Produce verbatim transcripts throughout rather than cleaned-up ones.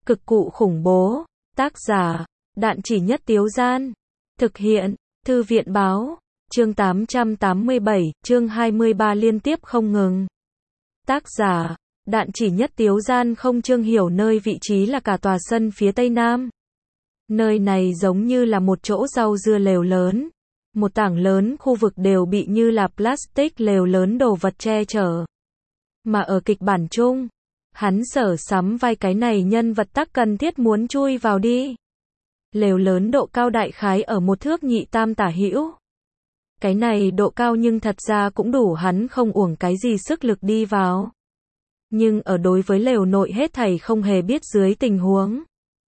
Cực cụ khủng bố. Tác giả, Đạn Chỉ Nhất Tiếu Gian. Thực hiện, Thư viện Báo. Chương tám trăm tám mươi bảy, chương hai mươi ba liên tiếp không ngừng. Tác giả, Đạn Chỉ Nhất Tiếu Gian. Không. Trương Hiểu nơi vị trí là cả tòa sân phía tây nam. Nơi này giống như là một chỗ rau dưa lều lớn. Một tảng lớn khu vực đều bị như là plastic lều lớn đồ vật che chở. Mà ở kịch bản chung, hắn sở sắm vai cái này nhân vật tắc cần thiết muốn chui vào đi. Lều lớn độ cao đại khái ở một thước nhị tam tả hữu. Cái này độ cao nhưng thật ra cũng đủ hắn không uổng cái gì sức lực đi vào. Nhưng ở đối với lều nội hết thảy không hề biết dưới tình huống,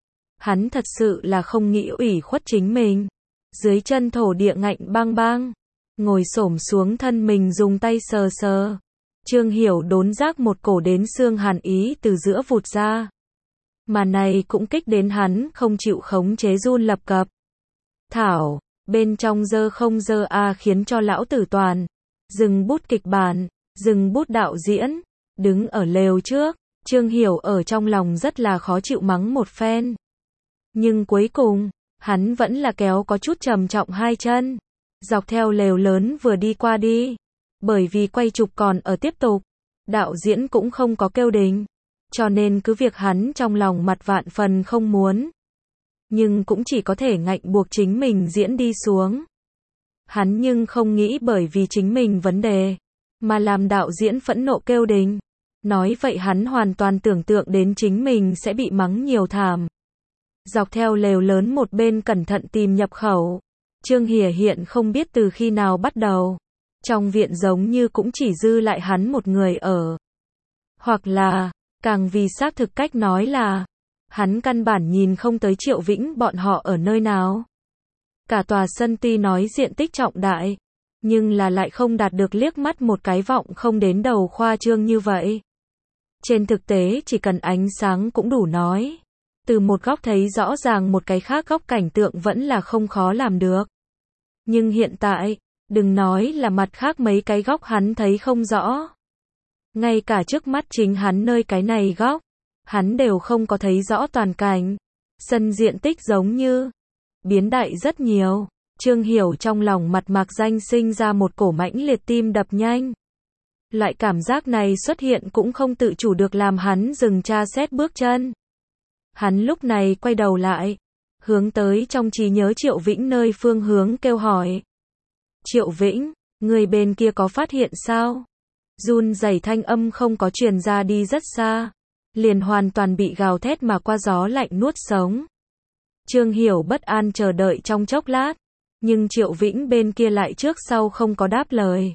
hắn thật sự là không nghĩ ủy khuất chính mình. Dưới chân thổ địa ngạnh bang bang, ngồi xổm xuống thân mình dùng tay sờ sờ. Trương Hiểu đốn giác một cổ đến xương hàn ý từ giữa vụt ra. Mà này cũng kích đến hắn không chịu khống chế run lập cập. Thảo, bên trong dơ không dơ a khiến cho lão tử toàn. Dừng bút kịch bản, dừng bút đạo diễn, đứng ở lều trước. Trương Hiểu ở trong lòng rất là khó chịu mắng một phen. Nhưng cuối cùng, hắn vẫn là kéo có chút trầm trọng hai chân. Dọc theo lều lớn vừa đi qua đi. Bởi vì quay chụp còn ở tiếp tục, đạo diễn cũng không có kêu đình, cho nên cứ việc hắn trong lòng mặt vạn phần không muốn, nhưng cũng chỉ có thể ngạnh buộc chính mình diễn đi xuống. Hắn nhưng không nghĩ bởi vì chính mình vấn đề, mà làm đạo diễn phẫn nộ kêu đình. Nói vậy hắn hoàn toàn tưởng tượng đến chính mình sẽ bị mắng nhiều thảm. Dọc theo lều lớn một bên cẩn thận tìm nhập khẩu. Trương Hiểu hiện không biết từ khi nào bắt đầu. Trong viện giống như cũng chỉ dư lại hắn một người ở. Hoặc là, càng vì xác thực cách nói là, hắn căn bản nhìn không tới Triệu Vĩnh bọn họ ở nơi nào. Cả tòa sân tuy nói diện tích trọng đại, nhưng là lại không đạt được liếc mắt một cái vọng không đến đầu khoa trương như vậy. Trên thực tế chỉ cần ánh sáng cũng đủ nói. Từ một góc thấy rõ ràng một cái khác góc cảnh tượng vẫn là không khó làm được. Nhưng hiện tại, đừng nói là mặt khác mấy cái góc hắn thấy không rõ. Ngay cả trước mắt chính hắn nơi cái này góc, hắn đều không có thấy rõ toàn cảnh. Sân diện tích giống như biến đại rất nhiều. Trương Hiểu trong lòng mặt mạc danh sinh ra một cổ mãnh liệt tim đập nhanh. Loại cảm giác này xuất hiện cũng không tự chủ được làm hắn dừng tra xét bước chân. Hắn lúc này quay đầu lại, hướng tới trong trí nhớ Triệu Vĩnh nơi phương hướng kêu hỏi. Triệu Vĩnh, người bên kia có phát hiện sao? Run rẩy thanh âm không có truyền ra đi rất xa, liền hoàn toàn bị gào thét mà qua gió lạnh nuốt sống. Trương Hiểu bất an chờ đợi trong chốc lát, nhưng Triệu Vĩnh bên kia lại trước sau không có đáp lời.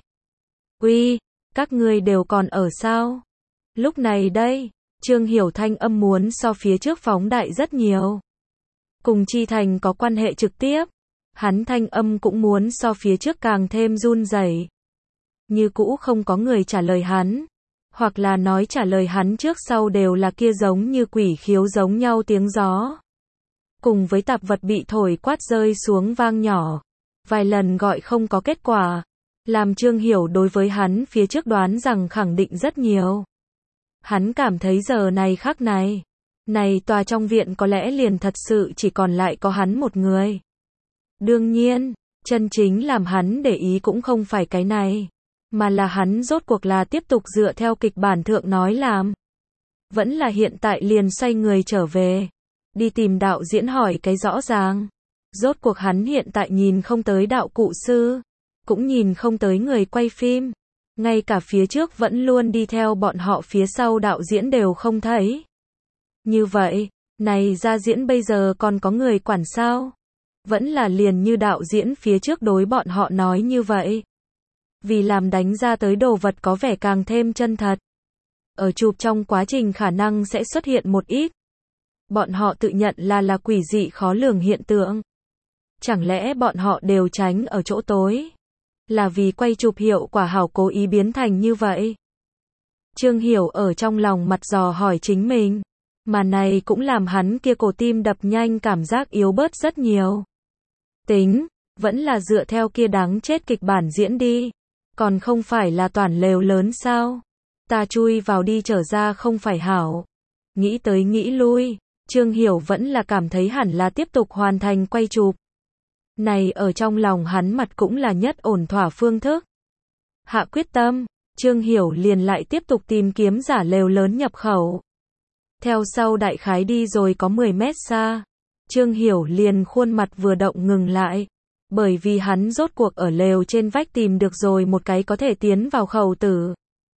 Uy, các ngươi đều còn ở sao? Lúc này đây, Trương Hiểu thanh âm muốn so phía trước phóng đại rất nhiều. Cùng Chi Thành có quan hệ trực tiếp. Hắn thanh âm cũng muốn so phía trước càng thêm run rẩy. Như cũ không có người trả lời hắn. Hoặc là nói trả lời hắn trước sau đều là kia giống như quỷ khiếu giống nhau tiếng gió. Cùng với tạp vật bị thổi quát rơi xuống vang nhỏ. Vài lần gọi không có kết quả. Làm Trương Hiểu đối với hắn phía trước đoán rằng khẳng định rất nhiều. Hắn cảm thấy giờ này khắc này. Này tòa trong viện có lẽ liền thật sự chỉ còn lại có hắn một người. Đương nhiên, chân chính làm hắn để ý cũng không phải cái này, mà là hắn rốt cuộc là tiếp tục dựa theo kịch bản thượng nói làm. Vẫn là hiện tại liền xoay người trở về, đi tìm đạo diễn hỏi cái rõ ràng. Rốt cuộc hắn hiện tại nhìn không tới đạo cụ sư, cũng nhìn không tới người quay phim, ngay cả phía trước vẫn luôn đi theo bọn họ phía sau đạo diễn đều không thấy. Như vậy, này ra diễn bây giờ còn có người quản sao? Vẫn là liền như đạo diễn phía trước đối bọn họ nói như vậy. Vì làm đánh ra tới đồ vật có vẻ càng thêm chân thật. Ở chụp trong quá trình khả năng sẽ xuất hiện một ít. Bọn họ tự nhận là là quỷ dị khó lường hiện tượng. Chẳng lẽ bọn họ đều tránh ở chỗ tối? Là vì quay chụp hiệu quả hảo cố ý biến thành như vậy? Trương Hiểu ở trong lòng mặt dò hỏi chính mình. Mà này cũng làm hắn kia cổ tim đập nhanh cảm giác yếu bớt rất nhiều. Tính, vẫn là dựa theo kia đáng chết kịch bản diễn đi. Còn không phải là toàn lều lớn sao? Ta chui vào đi trở ra không phải hảo. Nghĩ tới nghĩ lui, Trương Hiểu vẫn là cảm thấy hẳn là tiếp tục hoàn thành quay chụp. Này ở trong lòng hắn mặt cũng là nhất ổn thỏa phương thức. Hạ quyết tâm, Trương Hiểu liền lại tiếp tục tìm kiếm giả lều lớn nhập khẩu. Theo sau đại khái đi rồi có mười mét xa, Trương Hiểu liền khuôn mặt vừa động ngừng lại, bởi vì hắn rốt cuộc ở lều trên vách tìm được rồi một cái có thể tiến vào khẩu tử.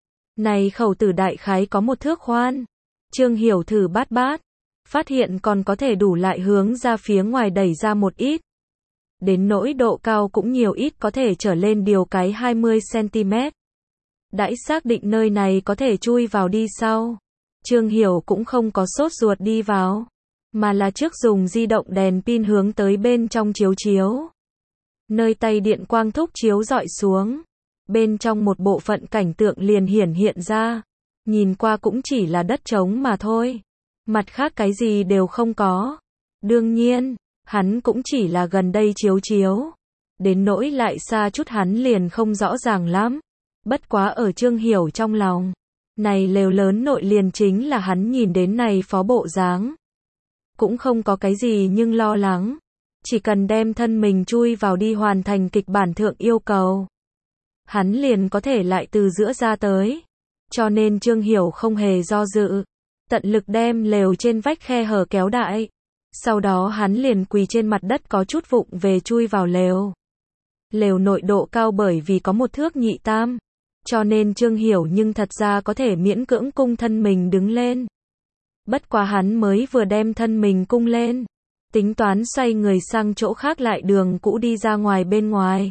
Này khẩu tử đại khái có một thước khoan. Trương Hiểu thử bát bát, phát hiện còn có thể đủ lại hướng ra phía ngoài đẩy ra một ít. Đến nỗi độ cao cũng nhiều ít có thể trở lên điều cái hai mươi xăng-ti-mét. Đãi xác định nơi này có thể chui vào đi sau, Trương Hiểu cũng không có sốt ruột đi vào, mà là trước dùng di động đèn pin hướng tới bên trong chiếu chiếu. Nơi tay điện quang thúc chiếu dọi xuống, bên trong một bộ phận cảnh tượng liền hiển hiện ra, nhìn qua cũng chỉ là đất trống mà thôi, mặt khác cái gì đều không có. Đương nhiên, hắn cũng chỉ là gần đây chiếu chiếu, đến nỗi lại xa chút hắn liền không rõ ràng lắm. Bất quá ở Trương Hiểu trong lòng, này lều lớn nội liền chính là hắn nhìn đến này phó bộ dáng. Cũng không có cái gì nhưng lo lắng, chỉ cần đem thân mình chui vào đi hoàn thành kịch bản thượng yêu cầu, hắn liền có thể lại từ giữa ra tới. Cho nên Trương Hiểu không hề do dự, tận lực đem lều trên vách khe hở kéo đại. Sau đó hắn liền quỳ trên mặt đất có chút vụng về chui vào lều. Lều nội độ cao bởi vì có một thước nhị tam, cho nên Trương Hiểu nhưng thật ra có thể miễn cưỡng cung thân mình đứng lên. Bất quá hắn mới vừa đem thân mình cung lên, tính toán xoay người sang chỗ khác lại đường cũ đi ra ngoài bên ngoài.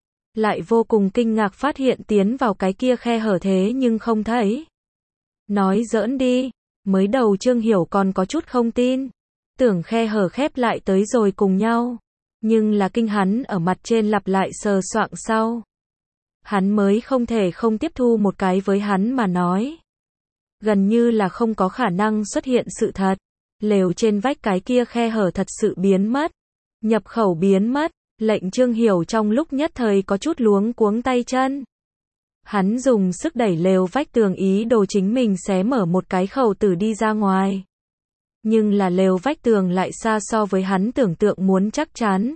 Lại vô cùng kinh ngạc phát hiện tiến vào cái kia khe hở thế nhưng không thấy. Nói giỡn đi, mới đầu Trương Hiểu còn có chút không tin, tưởng khe hở khép lại tới rồi cùng nhau, nhưng là kinh hắn ở mặt trên lặp lại sờ soạng sau. Hắn mới không thể không tiếp thu một cái với hắn mà nói. Gần như là không có khả năng xuất hiện sự thật. Lều trên vách cái kia khe hở thật sự biến mất. Nhập khẩu biến mất, lệnh Trương Hiểu trong lúc nhất thời có chút luống cuống tay chân. Hắn dùng sức đẩy lều vách tường ý đồ chính mình xé mở một cái khẩu tử đi ra ngoài. Nhưng là lều vách tường lại xa so với hắn tưởng tượng muốn chắc chắn.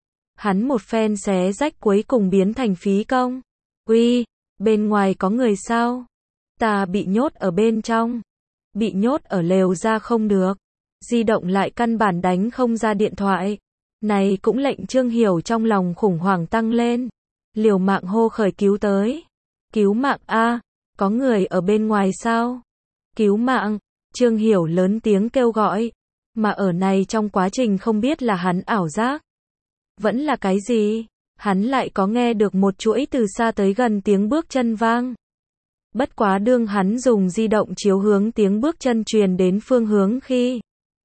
Hắn một phen xé rách cuối cùng biến thành phí công. Uy, bên ngoài có người sao? Ta bị nhốt ở bên trong. Bị nhốt ở lều ra không được. Di động lại căn bản đánh không ra điện thoại. Này cũng lệnh Trương Hiểu trong lòng khủng hoảng tăng lên. Liều mạng hô khởi cứu tới. Cứu mạng a, có người ở bên ngoài sao? Cứu mạng, Trương Hiểu lớn tiếng kêu gọi. Mà ở này trong quá trình không biết là hắn ảo giác. Vẫn là cái gì? Hắn lại có nghe được một chuỗi từ xa tới gần tiếng bước chân vang. Bất quá đương hắn dùng di động chiếu hướng tiếng bước chân truyền đến phương hướng khi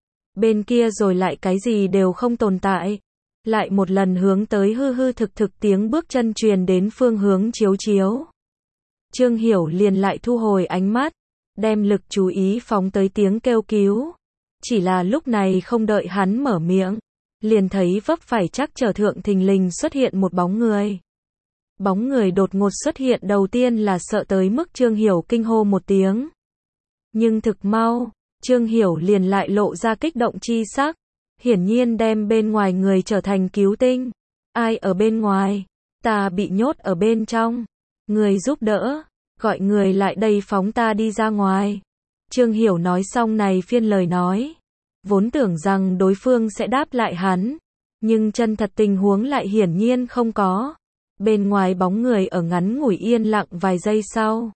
bên kia rồi lại cái gì đều không tồn tại. Lại một lần hướng tới hư hư thực thực tiếng bước chân truyền đến phương hướng chiếu chiếu. Trương Hiểu liền lại thu hồi ánh mắt, đem lực chú ý phóng tới tiếng kêu cứu. Chỉ là lúc này không đợi hắn mở miệng, liền thấy vấp phải chắc trở thượng thình lình xuất hiện một bóng người. Bóng người đột ngột xuất hiện đầu tiên là sợ tới mức Trương Hiểu kinh hô một tiếng. Nhưng thực mau, Trương Hiểu liền lại lộ ra kích động chi sắc, hiển nhiên đem bên ngoài người trở thành cứu tinh. Ai ở bên ngoài? Ta bị nhốt ở bên trong. Người giúp đỡ, gọi người lại đây phóng ta đi ra ngoài. Trương Hiểu nói xong này phiên lời nói. Vốn tưởng rằng đối phương sẽ đáp lại hắn, nhưng chân thật tình huống lại hiển nhiên không có. Bên ngoài bóng người ở ngắn ngủi yên lặng vài giây sau.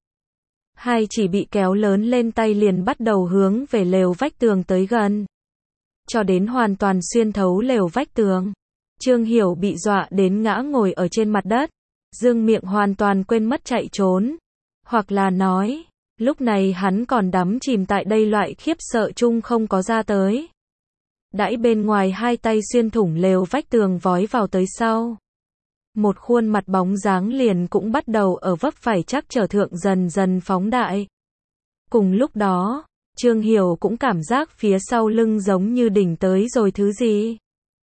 Hai chỉ bị kéo lớn lên tay liền bắt đầu hướng về lều vách tường tới gần. Cho đến hoàn toàn xuyên thấu lều vách tường. Trương Hiểu bị dọa đến ngã ngồi ở trên mặt đất. Dương miệng hoàn toàn quên mất chạy trốn. Hoặc là nói, lúc này hắn còn đắm chìm tại đây loại khiếp sợ chung không có ra tới. Đãi bên ngoài hai tay xuyên thủng lều vách tường vói vào tới sau. Một khuôn mặt bóng dáng liền cũng bắt đầu ở vấp phải chắc trở thượng dần dần phóng đại. Cùng lúc đó, Trương Hiểu cũng cảm giác phía sau lưng giống như đỉnh tới rồi thứ gì.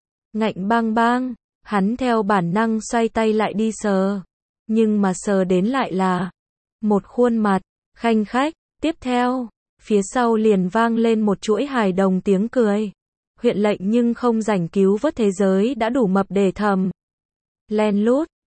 Ngạnh bang bang, hắn theo bản năng xoay tay lại đi sờ. Nhưng mà sờ đến lại là một khuôn mặt, khanh khách. Tiếp theo, Phía sau liền vang lên một chuỗi hài đồng tiếng cười. Huyện lệnh nhưng không rảnh cứu vớt thế giới đã đủ mập để thầm. Len lút.